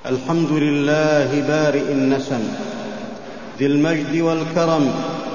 الحمد لله بارئ النسم ذي المجد والكرم،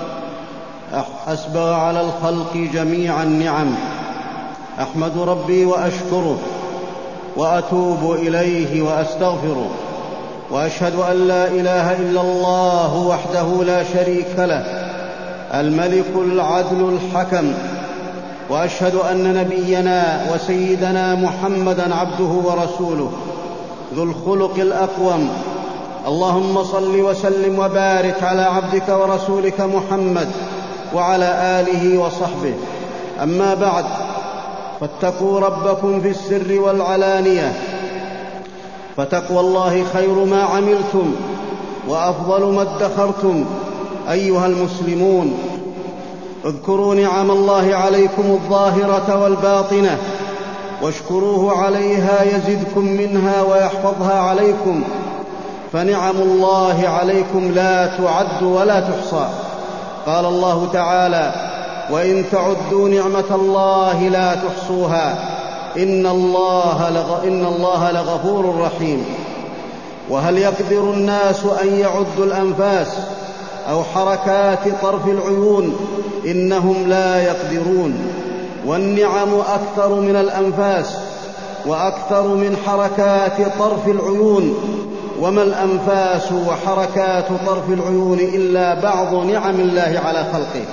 أسبغ على الخلق جميع النعم. أحمد ربي وأشكره وأتوب إليه وأستغفره، وأشهد أن لا إله إلا الله وحده لا شريك له الملك العدل الحكم، وأشهد أن نبينا وسيدنا محمدًا عبده ورسوله ذو الخلق الأقوم. اللهم صل وسلم وبارك على عبدك ورسولك محمد وعلى آله وصحبه. أما بعد، فاتقوا ربكم في السر والعلانية، فتقوى الله خير ما عملتم وأفضل ما ادخرتم. أيها المسلمون، اذكروا نعم الله عليكم الظاهرة والباطنة، واشكروه عليها يزدكم منها ويحفظها عليكم، فنعم الله عليكم لا تعد ولا تحصى. قال الله تعالى: وإن تعدوا نعمة الله لا تحصوها إن الله لغفور رحيم. وهل يقدر الناس أن يعدوا الأنفاس أو حركات طرف العيون؟ إنهم لا يقدرون. والنعم أكثر من الأنفاس وأكثر من حركات طرف العيون، وما الأنفاس وحركات طرف العيون إلا بعض نعم الله على خلقه.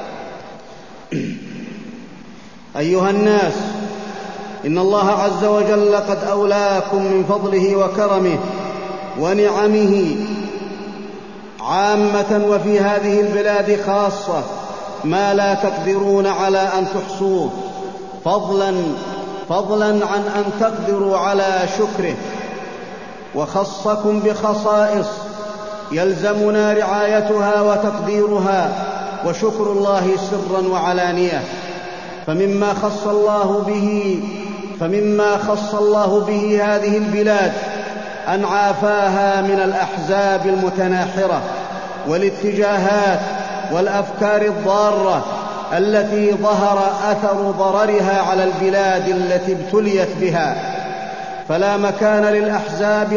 أيها الناس، إن الله عز وجل قد أولاكم من فضله وكرمه ونعمه عامة، وفي هذه البلاد خاصة، ما لا تقدرون على أن تحصوه، فضلاً عن أن تقدروا على شكره. وخصكم بخصائص يلزمنا رعايتها وتقديرها وشكر الله سراً وعلانية. فمما خص الله به هذه البلاد أن عافاها من الأحزاب المتناحرة والاتجاهات والأفكار الضارة التي ظهر أثر ضررها على البلاد التي ابتليت بها. فلا مكان للأحزاب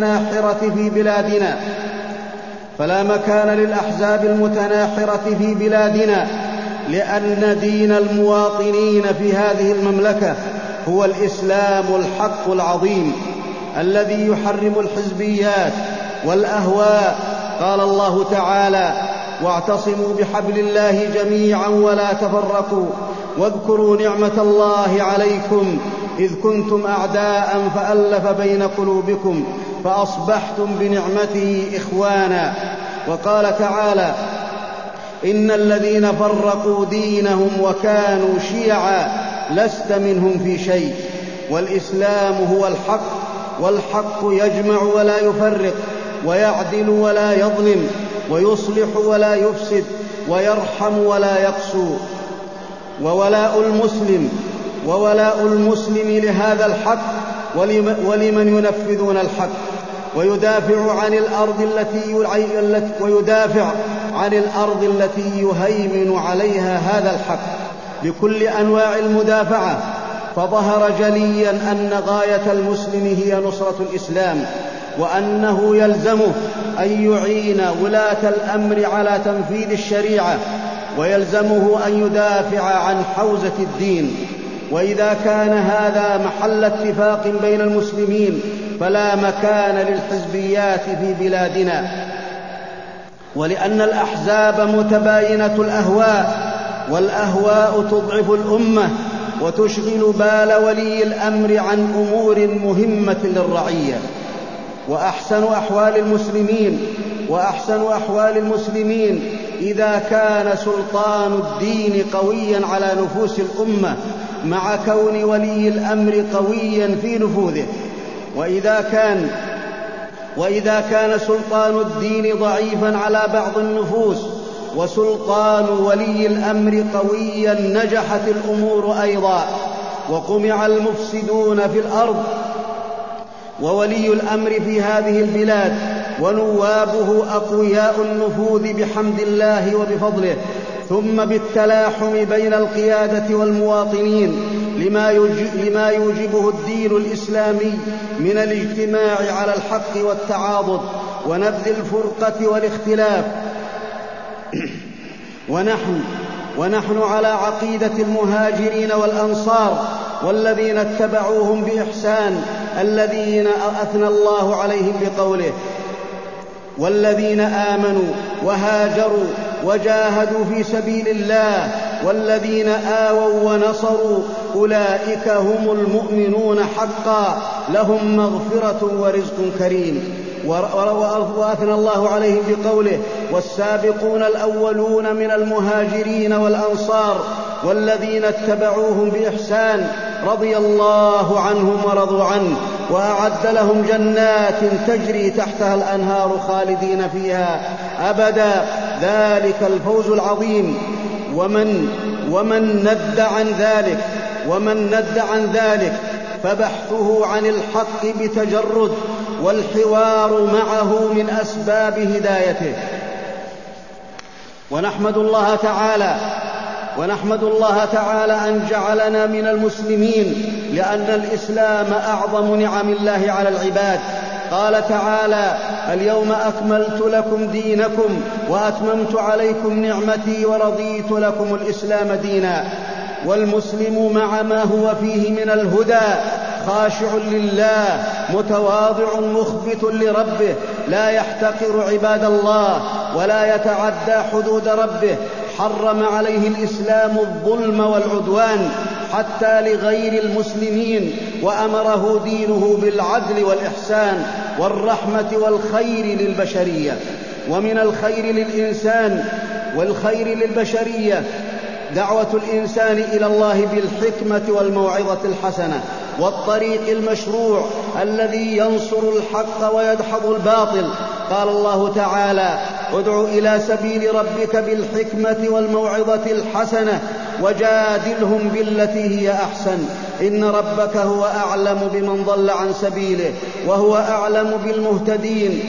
المتناحرة في بلادنا، لأن دين المواطنين في هذه المملكة هو الإسلام الحق العظيم الذي يحرم الحزبيات والأهواء. قال الله تعالى: واعتصموا بحبل الله جميعا ولا تفرقوا واذكروا نعمة الله عليكم إذ كنتم أعداء فألف بين قلوبكم فأصبحتم بنعمته إخوانا. وقال تعالى: إن الذين فرقوا دينهم وكانوا شيعا لست منهم في شيء. والإسلام هو الحق، والحق يجمع ولا يفرق، ويعدل ولا يظلم، ويصلح ولا يفسد، ويرحم ولا يقسو. وولاء المسلم لهذا الحق ولمن ينفذون الحق، ويدافع عن الأرض التي يهيمن عليها هذا الحق بكل أنواع المدافعة. فظهر جليا أن غاية المسلم هي نصرة الإسلام، وأنه يلزمه أن يعين ولاة الأمر على تنفيذ الشريعة، ويلزمه أن يدافع عن حوزة الدين. وإذا كان هذا محل اتفاق بين المسلمين فلا مكان للحزبيات في بلادنا. ولأن الأحزاب متباينة الأهواء، والأهواء تضعف الأمة وتشغل بال ولي الأمر عن أمور مهمة للرعية. وأحسن أحوال المسلمين إذا كان سلطان الدين قويا على نفوس الأمة، مع كون ولي الأمر قويا في نفوذه. وإذا كان سلطان الدين ضعيفا على بعض النفوس وسلطان ولي الأمر قويا، نجحت الأمور أيضا وقمع المفسدون في الأرض. وولي الأمر في هذه البلاد ونوابه أقوياء النفوذ بحمد الله وبفضله، ثم بالتلاحم بين القيادة والمواطنين لما يوجبه الدين الإسلامي من الاجتماع على الحق والتعاضد ونبذ الفرقة والاختلاف. ونحن على عقيدة المهاجرين والأنصار والذين اتبعوهم بإحسان الذين أثنى الله عليهم بقوله: والذين آمنوا وهاجروا وجاهدوا في سبيل الله والذين آووا ونصروا أولئك هم المؤمنون حقا لهم مغفرة ورزق كريم. وأثنى الله عليهم بقوله: والسابقون الأولون من المهاجرين والأنصار والذين اتبعوهم بإحسان رضي الله عنهم ورضوا عنه وأعد لهم جنات تجري تحتها الأنهار خالدين فيها أبدا ذلك الفوز العظيم. ومن ند عن ذلك فبحثه عن الحق بتجرد والحوار معه من أسباب هدايته. ونحمد الله تعالى أن جعلنا من المسلمين، لأن الإسلام أعظم نعم الله على العباد. قال تعالى: اليوم أكملت لكم دينكم وأتممت عليكم نعمتي ورضيت لكم الإسلام دينا. والمسلم مع ما هو فيه من الهدى خاشع لله متواضع مخبت لربه، لا يحتقر عباد الله ولا يتعدى حدود ربه. حرم عليه الإسلام الظلم والعدوان حتى لغير المسلمين، وأمره دينه بالعدل والإحسان والرحمة والخير للبشرية. ومن الخير للإنسان والخير للبشرية دعوة الإنسان إلى الله بالحكمة والموعظة الحسنة والطريق المشروع الذي ينصر الحق ويدحض الباطل. قال الله تعالى: ادع إلى سبيل ربك بالحكمة والموعظة الحسنة وجادلهم بالتي هي أحسن إن ربك هو أعلم بمن ضل عن سبيله وهو أعلم بالمهتدين.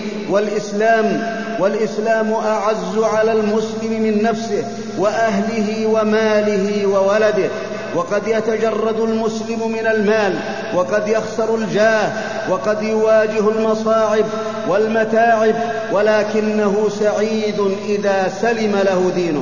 والإسلام أعز على المسلم من نفسه وأهله وماله وولده. وقد يتجرد المسلم من المال وقد يخسر الجاه وقد يواجه المصاعب والمتاعب، ولكنه سعيد إذا سلم له دينه.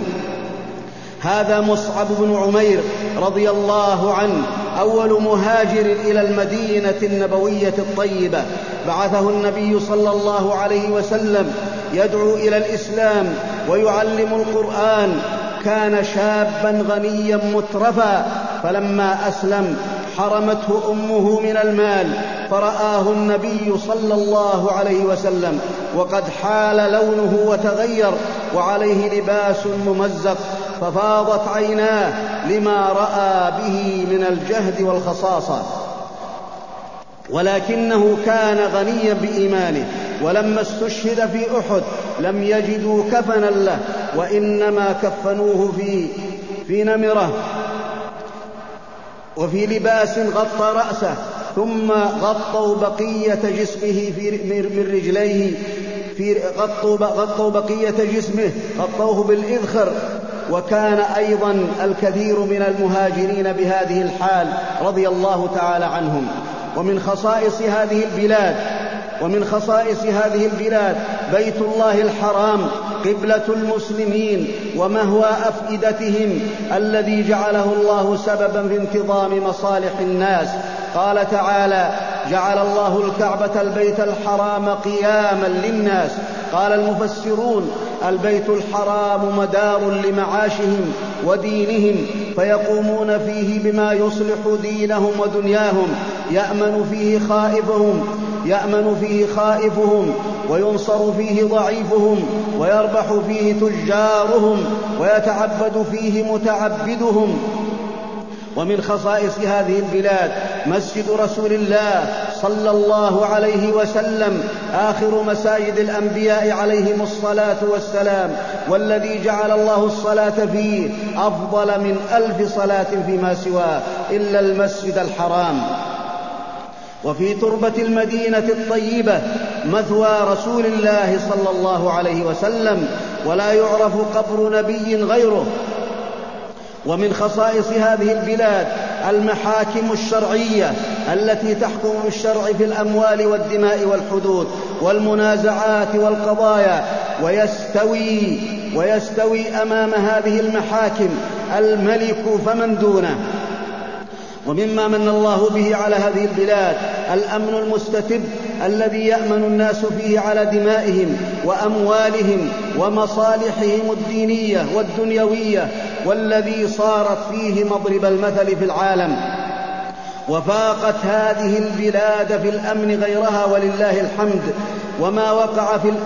هذا مصعب بن عمير رضي الله عنه أول مهاجر إلى المدينة النبوية الطيبة، بعثه النبي صلى الله عليه وسلم يدعو إلى الإسلام ويعلم القرآن. كان شابا غنيا مترفا، فلما أسلم حرمته أمه من المال، فرآه النبي صلى الله عليه وسلم وقد حال لونه وتغير وعليه لباس ممزق، ففاضت عيناه لما رأى به من الجهد والخصاصة، ولكنه كان غنيا بإيمانه. ولما استشهد في أحد لم يجدوا كفنا له، وإنما كفنوه في نمرة وفي لباس غطى رأسه، ثم غطوا بقية جسمه من رجليه غطوا بقية جسمه غطوه بالإذخر. وكان أيضا الكثير من المهاجرين بهذه الحال رضي الله تعالى عنهم. ومن خصائص هذه البلاد بيت الله الحرام قبلة المسلمين ومهوى أفئدتهم، الذي جعله الله سببا في انتظام مصالح الناس. قال تعالى: جعل الله الكعبة البيت الحرام قياما للناس. قال المفسرون: البيت الحرام مدار لمعاشهم ودينهم، فيقومون فيه بما يصلح دينهم ودنياهم، يأمن فيه خائفهم وينصر فيه ضعيفهم ويربح فيه تجارهم ويتعبد فيه متعبدهم. ومن خصائص هذه البلاد مسجد رسول الله صلى الله عليه وسلم، آخر مساجد الأنبياء عليهم الصلاة والسلام، والذي جعل الله الصلاة فيه أفضل من 1000 صلاة فيما سواه إلا المسجد الحرام. وفي تربة المدينة الطيبة مثوى رسول الله صلى الله عليه وسلم، ولا يعرف قبر نبي غيره. ومن خصائص هذه البلاد المحاكم الشرعية التي تحكم بالشرع في الأموال والدماء والحدود والمنازعات والقضايا، ويستوي أمام هذه المحاكم الملك فمن دونه. ومما من الله به على هذه البلاد الأمن المستتب الذي يأمن الناس فيه على دمائهم وأموالهم ومصالحهم الدينية والدنيوية، والذي صارت فيه مضرب المثل في العالم. وفاقت هذه البلاد في الأمن غيرها ولله الحمد. وما وقع في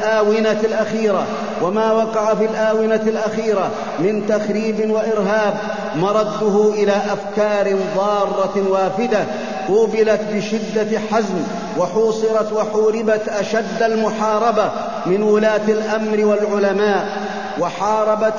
الآونة الأخيرة من تخريب وإرهاب مرده إلى أفكار ضارة وافدة قوبلت بشدة حزم وحوصرت وحوربت أشد المحاربة من ولاة الأمر والعلماء. وحاربت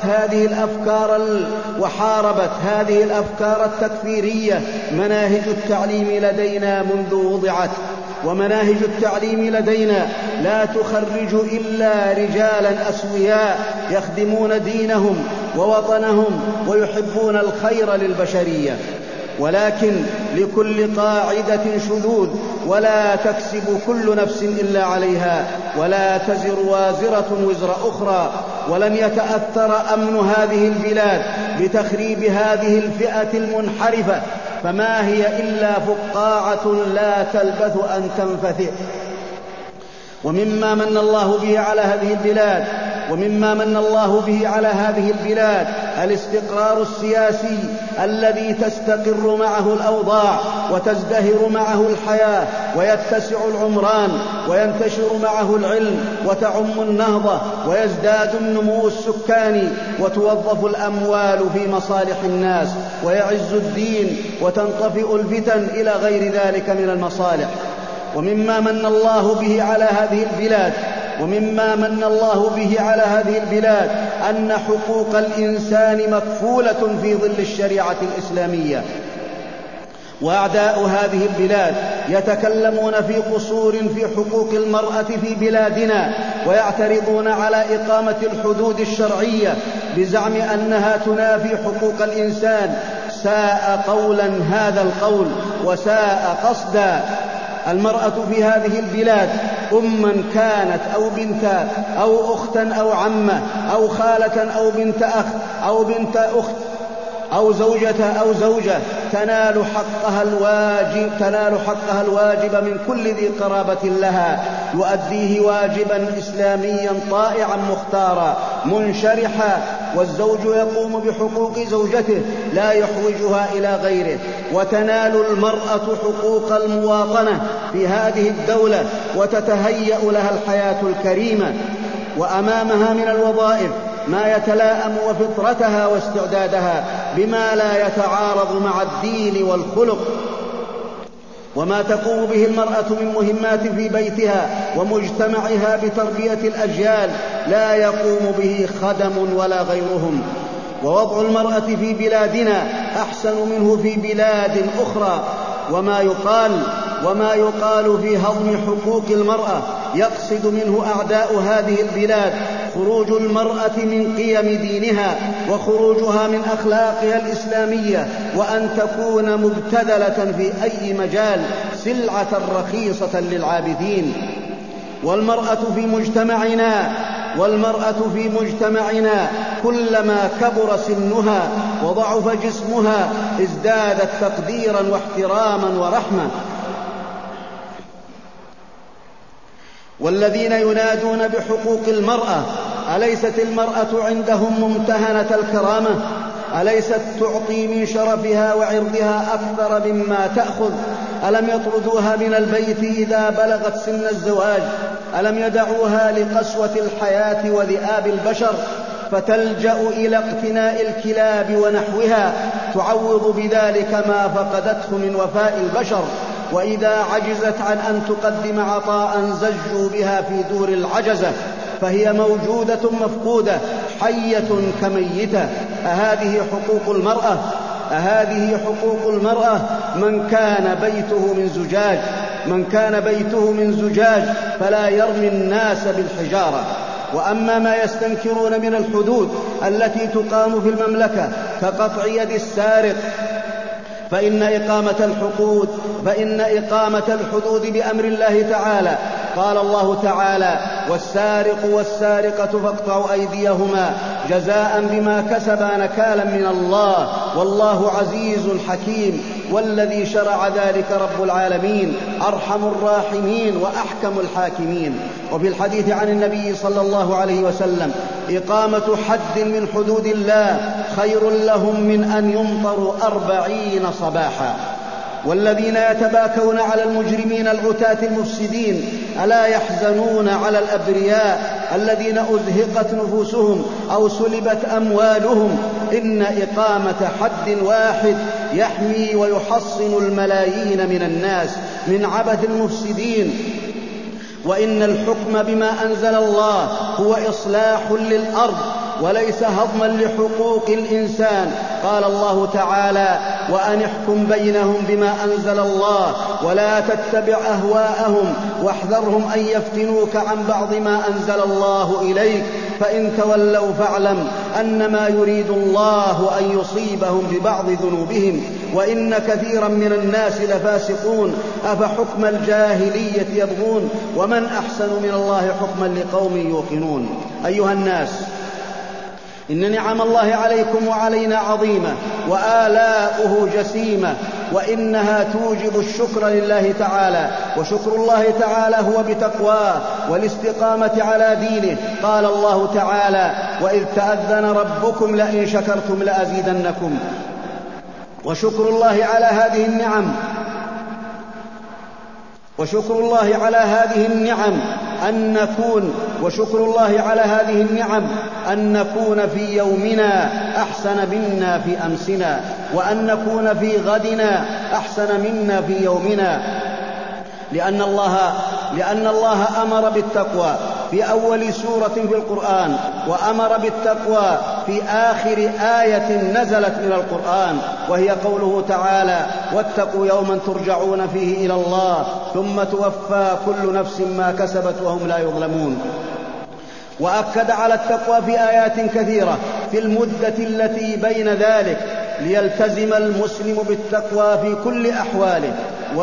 هذه الأفكار التكفيرية مناهج التعليم لدينا منذ وضعت. ومناهج التعليم لدينا لا تخرج إلا رجالا أسوياء يخدمون دينهم ووطنهم ويحبون الخير للبشرية. ولكن لكل قاعدة شذوذ، ولا تكسب كل نفس إلا عليها، ولا تزر وازرة وزر أخرى. ولن يتأثر أمن هذه البلاد بتخريب هذه الفئة المنحرفة، فما هي إلا فقاعة لا تلبث أن تنفتح. ومما من الله به على هذه البلاد الاستقرار السياسي الذي تستقر معه الأوضاع وتزدهر معه الحياة ويتسع العمران وينتشر معه العلم وتعم النهضة ويزداد النمو السكاني وتوظف الأموال في مصالح الناس ويعز الدين وتنطفئ الفتن إلى غير ذلك من المصالح. ومما من الله به على هذه البلاد أن حقوق الإنسان مكفولة في ظل الشريعة الإسلامية. وأعداء هذه البلاد يتكلمون في قصور في حقوق المرأة في بلادنا، ويعترضون على إقامة الحدود الشرعية بزعم أنها تنافي حقوق الإنسان. ساء قولا هذا القول وساء قصدا. المرأة في هذه البلاد أما كانت أو بنتا أو أختا أو عمة أو خالة أو بنت أخ أو بنت أخت أو زوجة تنال حقها الواجب من كل ذي قرابة لها، يؤديه واجبا إسلاميا طائعا مختارا منشرحا. والزوج يقوم بحقوق زوجته لا يحوجها إلى غيره. وتنال المرأة حقوق المواطنة في هذه الدولة وتتهيأ لها الحياة الكريمة. وأمامها من الوظائف ما يتلائم وفطرتها واستعدادها بما لا يتعارض مع الدين والخلق. وما تقوم به المرأة من مهمات في بيتها ومجتمعها بتربية الأجيال لا يقوم به خدم ولا غيرهم. ووضع المرأة في بلادنا أحسن منه في بلاد أخرى. وما يقال في هضم حقوق المرأة يقصد منه أعداء هذه البلاد خروج المرأة من قيم دينها وخروجها من أخلاقها الإسلامية، وأن تكون مبتذلة في أي مجال سلعة رخيصة للعابدين. والمرأة في مجتمعنا كلما كبر سنها وضعف جسمها ازدادت تقديرا واحتراما ورحمة. والذين ينادون بحقوق المرأة أليست المرأة عندهم ممتهنة الكرامة؟ أليست تعطي من شرفها وعرضها أكثر مما تأخذ؟ ألم يطردوها من البيت إذا بلغت سن الزواج؟ ألم يدعوها لقسوة الحياة وذئاب البشر فتلجأ إلى اقتناء الكلاب ونحوها تعوض بذلك ما فقدته من وفاء البشر؟ وإذا عجزت عن أن تقدم عطاء زجوا بها في دور العجزة، فهي موجودة مفقودة حية كميتة. أهذه حقوق المرأة؟ من كان بيته من زجاج فلا يرمي الناس بالحجارة. وأما ما يستنكرون من الحدود التي تقام في المملكة كقطع يد السارق فإن إقامة الحدود بأمر الله تعالى. قال الله تعالى: والسارق والسارقة فاقطعوا أيديهما جزاء بما كسبا نكالا من الله والله عزيز حكيم. والذي شرع ذلك رب العالمين أرحم الراحمين وأحكم الحاكمين. وفي الحديث عن النبي صلى الله عليه وسلم: إقامة حد من حدود الله خير لهم من أن يمطروا 40 صباحا. والذين يتباكون على المجرمين العتاة المفسدين ألا يحزنون على الأبرياء الذين أزهقت نفوسهم أو سلبت أموالهم؟ إن إقامة حد واحد يحمي ويحصن الملايين من الناس من عبث المفسدين. وإن الحكم بما أنزل الله هو إصلاح للأرض وليس هضما لحقوق الإنسان. قال الله تعالى: وأن احكم بينهم بما أنزل الله ولا تتبع أهواءهم واحذرهم أن يفتنوك عن بعض ما أنزل الله إليك فإن تولوا فاعلم أنما يريد الله أن يصيبهم ببعض ذنوبهم وإن كثيرا من الناس لفاسقون أفحكم الجاهلية يبغون ومن أحسن من الله حكما لقوم يوقنون. أيها الناس، إن نعم الله عليكم وعلينا عظيمة وآلاؤه جسيمة، وإنها توجب الشكر لله تعالى، وشكر الله تعالى هو بتقواه والاستقامة على دينه. قال الله تعالى: وإذ تأذن ربكم لئن شكرتم لأزيدنكم. وشكر الله على هذه النعم أن نكون في يومنا أحسن منا في أمسنا، وأن نكون في غدنا أحسن منا في يومنا، لأن الله أمر بالتقوى في أول سورة في القرآن، وأمر بالتقوى في آخر آية نزلت من القرآن، وهي قوله تعالى: واتقوا يوما ترجعون فيه إلى الله ثم توفى كل نفس ما كسبت وهم لا يظلمون. وأكد على التقوى في آيات كثيرة في المدة التي بين ذلك ليلتزم المسلم بالتقوى في كل أحواله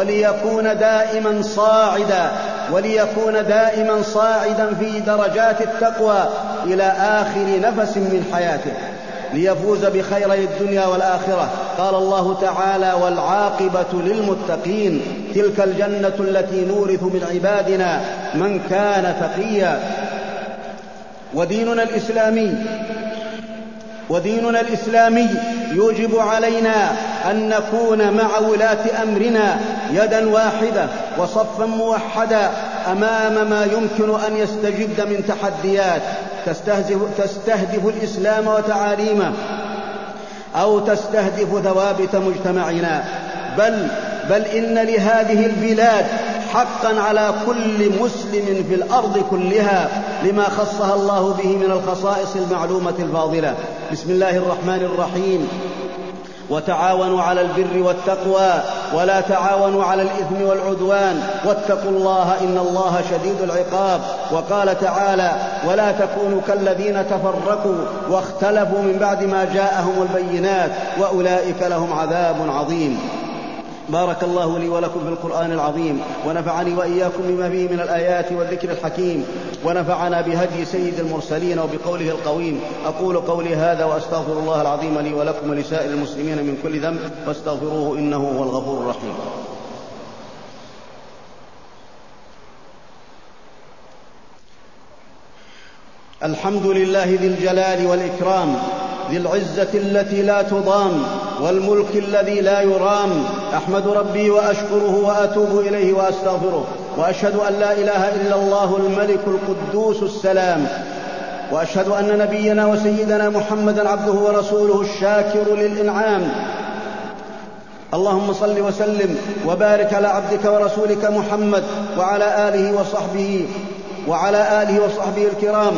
وليكون دائما صاعدا في درجات التقوى إلى آخر نفس من حياته ليفوز بخيري الدنيا والآخرة. قال الله تعالى: والعاقبة للمتقين، تلك الجنة التي نورث من عبادنا من كان تقيا. وديننا الإسلامي يوجب علينا أن نكون مع ولاة أمرنا يدا واحدة وصفا موحدا أمام ما يمكن أن يستجد من تحديات تستهدف الإسلام وتعاليمه أو تستهدف ثوابت مجتمعنا، بل إن لهذه البلاد حقا على كل مسلم في الأرض كلها لما خصها الله به من الخصائص المعلومة الفاضلة. بسم الله الرحمن الرحيم: وتعاونوا على البر والتقوى ولا تعاونوا على الإثم والعدوان واتقوا الله إن الله شديد العقاب. وقال تعالى: ولا تكونوا كالذين تفرقوا واختلفوا من بعد ما جاءهم البينات وأولئك لهم عذاب عظيم. بارك الله لي ولكم في القرآن العظيم، ونفعني وإياكم بما فيه من الآيات والذكر الحكيم، ونفعنا بهدي سيد المرسلين وبقوله القويم. أقول قولي هذا وأستغفر الله العظيم لي ولكم ولسائر المسلمين من كل ذنب فاستغفروه إنه هو الغفور الرحيم. الحمد لله ذي الجلال والإكرام، ذي العزة التي لا تضام والملك الذي لا يرام. أحمد ربي وأشكره وأتوب إليه وأستغفره، وأشهد أن لا إله إلا الله الملك القدوس السلام، وأشهد أن نبينا وسيدنا محمدا عبده ورسوله الشاكر للإنعام. اللهم صل وسلم وبارك على عبدك ورسولك محمد وعلى آله وصحبه الكرام.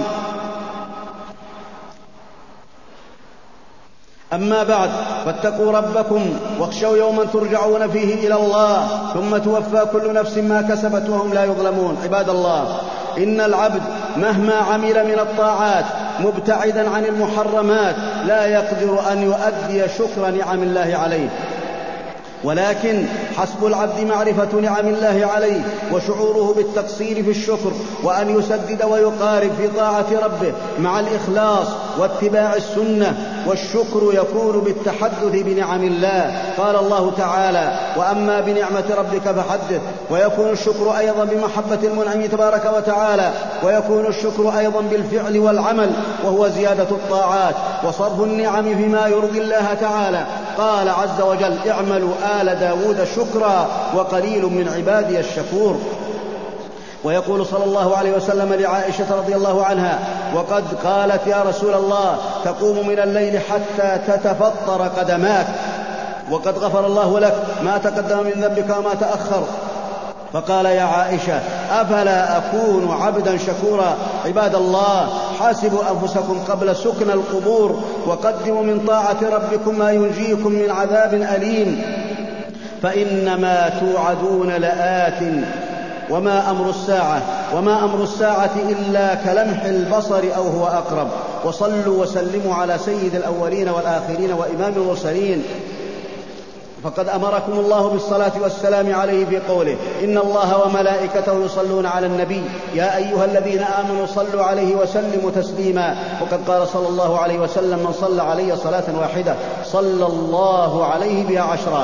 أما بعد، فاتقوا ربكم واخشوا يوما ترجعون فيه إلى الله ثم توفى كل نفس ما كسبت وهم لا يظلمون. عباد الله، إن العبد مهما عمل من الطاعات مبتعدا عن المحرمات لا يقدر أن يؤدي شكر نعم الله عليه، ولكن حسب العبد معرفة نعم الله عليه وشعوره بالتقصير في الشكر، وأن يسدد ويقارب في طاعة ربه مع الإخلاص واتباع السنة، والشكر يكون بالتحدث بنعم الله. قال الله تعالى: وأما بنعمة ربك فحدث. ويكون الشكر أيضا بمحبة المنعم تبارك وتعالى، ويكون الشكر أيضا بالفعل والعمل، وهو زيادة الطاعات وصرف النعم فيما يرضي الله تعالى. قال عز وجل: اعملوا آل داود شكرا وقليل من عبادي الشكور. ويقول صلى الله عليه وسلم لعائشة رضي الله عنها: وقد قالت يا رسول الله تقوم من الليل حتى تتفطر قدماك وقد غفر الله لك ما تقدم من ذنبك وما تأخر. فقال: يا عائشة أفلا أكون عبدا شكورا؟ عباد الله، حاسبوا أنفسكم قبل سكن القبور، وقدموا من طاعة ربكم ما ينجيكم من عذاب أليم، فإنما توعدون لآت وما أمر الساعة إلا كلمح البصر أو هو أقرب. وصلوا وسلموا على سيد الأولين والآخرين وإمام المرسلين، فقد أمركم الله بالصلاة والسلام عليه في قوله: إن الله وملائكته يصلون على النبي يا أيها الذين آمنوا صلوا عليه وسلموا تسليما. وقد قال صلى الله عليه وسلم: من صلى علي صلاة واحدة صلى الله عليه بها 10.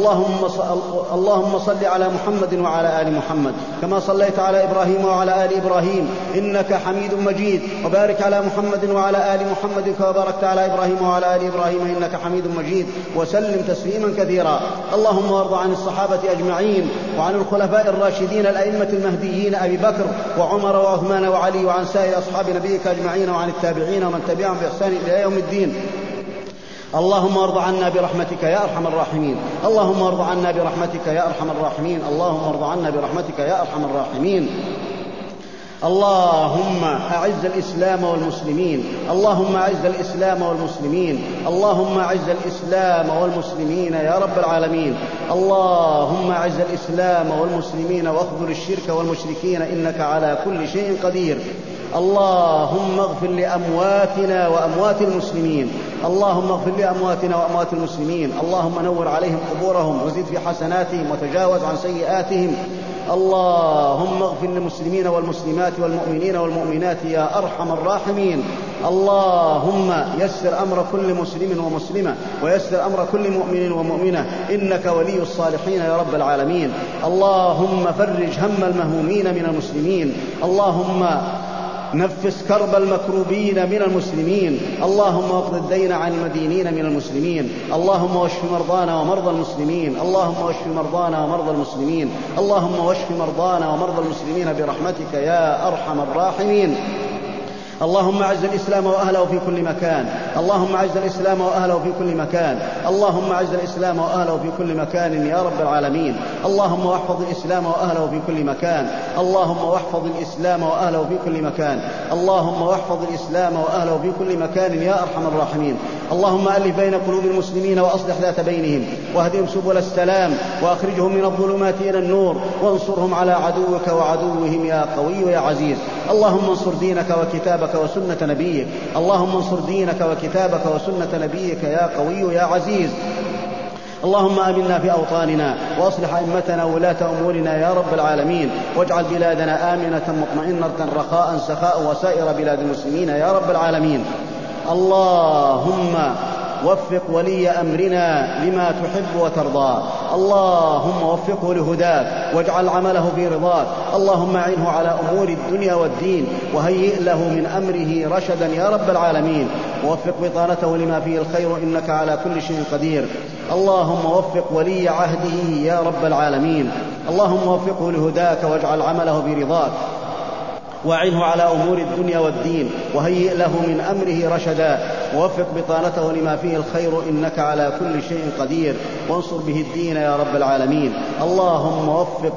اللهم صل على محمد وعلى آل محمد كما صليت على إبراهيم وعلى آل إبراهيم إنك حميد مجيد، وبارك على محمد وعلى آل محمد كما باركت على إبراهيم وعلى آل إبراهيم إنك حميد مجيد، وسلم تسليما كثيرا. اللهم وارض عن الصحابة أجمعين، وعن الخلفاء الراشدين الأئمة المهديين أبي بكر وعمر وعثمان وعلي، وعن سائر أصحاب نبيك أجمعين، وعن التابعين ومن تبعهم بإحسان إلى يوم الدين. اللهم ارض عنا برحمتك يا أرحم الراحمين. اللهم ارض عنا برحمتك يا أرحم الراحمين. اللهم ارض عنا برحمتك يا أرحم الراحمين. اللهم أعز الإسلام والمسلمين. اللهم أعز الإسلام والمسلمين. اللهم أعز الإسلام والمسلمين يا رب العالمين. اللهم أعز الإسلام والمسلمين واخذل الشرك والمشركين إنك على كل شيء قدير. اللهم اغفر لأمواتنا وأموات المسلمين. اللهم اغفر لأمواتنا وأموات المسلمين. اللهم نور عليهم قبورهم وزد في حسناتهم وتجاوز عن سيئاتهم. اللهم اغفر للمسلمين والمسلمات والمؤمنين والمؤمنات يا أرحم الراحمين. اللهم يسر أمر كل مسلم ومسلمة، ويسر أمر كل مؤمن ومؤمنة إنك ولي الصالحين يا رب العالمين. اللهم فرج هم المهمومين من المسلمين. اللهم نفس كرب المكروبين من المسلمين. اللهم اقض الدين عن المدينين من المسلمين. اللهم واشف مرضانا ومرضى المسلمين. اللهم واشف مرضانا ومرضى المسلمين. اللهم واشف مرضانا ومرضى المسلمين برحمتك يا أرحم الراحمين. اللهم أعز الإسلام وأهله في كل مكان. اللهم أعز الإسلام وأهله في كل مكان. اللهم أعز الإسلام وأهله في كل مكان يا رب العالمين. اللهم واحفظ الإسلام وأهله في كل مكان. اللهم واحفظ الإسلام وأهله في كل مكان. اللهم واحفظ الإسلام وأهله في كل مكان يا أرحم الراحمين. اللهم ألف بين قلوب المسلمين وأصلح ذات بينهم، واهدهم سبل السلام، وأخرجهم من الظلمات إلى النور، وانصرهم على عدوك وعدوهم يا قوي يا عزيز. اللهم انصر دينك وكتابك وسنة نبيك. اللهم انصر دينك وكتابك وسنة نبيك يا قوي يا عزيز. اللهم آمنا في أوطاننا، وأصلح أئمتنا وولاة أمورنا يا رب العالمين، واجعل بلادنا آمنة مطمئنة رخاء سخاء وسائر بلاد المسلمين يا رب العالمين. اللهم وفق ولي أمرنا لما تحب وترضى. اللهم وفقه لهداك، واجعل عمله في رضاك. اللهم أعنه على أمور الدنيا والدين، وهيئ له من أمره رشدا يا رب العالمين. ووفق بطانته لما فيه الخير إنك على كل شيء قدير. اللهم وفق ولي عهده يا رب العالمين. اللهم وفقه لهداك، واجعل عمله في رضاك، وأعنه على أمور الدنيا والدين، وهيئ له من أمره رشدا. ووفق بطانته لما فيه الخير إنك على كل شيء قدير، وانصر به الدين يا رب العالمين. اللهم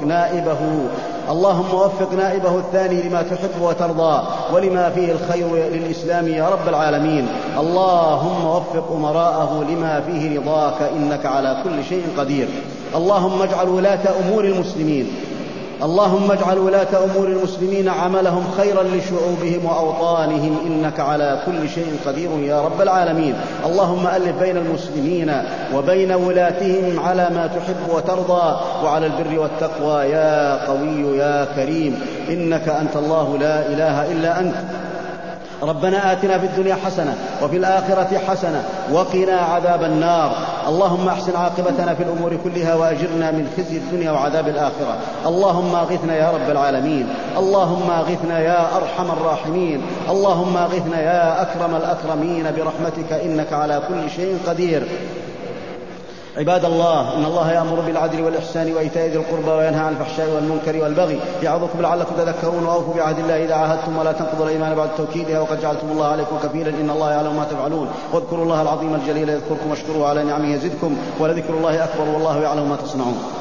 وفق نائبه الثاني لما تحب وترضى، ولما فيه الخير للإسلام يا رب العالمين. اللهم وفق أمراءه لما فيه رضاك إنك على كل شيء قدير. اللهم اجعل ولاة أمور المسلمين اللهم اجعل ولاة أمور المسلمين عملهم خيرا لشعوبهم وأوطانهم، إنك على كل شيء قدير يا رب العالمين. اللهم ألف بين المسلمين وبين ولاتهم على ما تحب وترضى وعلى البر والتقوى يا قوي يا كريم، إنك أنت الله لا إله إلا أنت. ربنا آتنا في الدنيا حسنة وفي الآخرة حسنة وقنا عذاب النار. اللهم أحسن عاقبتنا في الأمور كلها وأجرنا من خزي الدنيا وعذاب الآخرة. اللهم أغثنا يا رب العالمين، اللهم أغثنا يا أرحم الراحمين، اللهم أغثنا يا أكرم الأكرمين برحمتك، إنك على كل شيء قدير. عباد الله، إن الله يأمر بالعدل والإحسان وإيتاء ذي القربى وينهى عن الفحشاء والمنكر والبغي يعظكم لعلكم تذكرون. وأوفوا بعهد الله إذا عاهدتم ولا تنقضوا الأيمان بعد توكيدها وقد جعلتم الله عليكم كفيلا، إن الله يعلم ما تفعلون. واذكروا الله العظيم الجليل يذكركم واشكروه على نعمه يزدكم ولذكر الله أكبر والله يعلم ما تصنعون.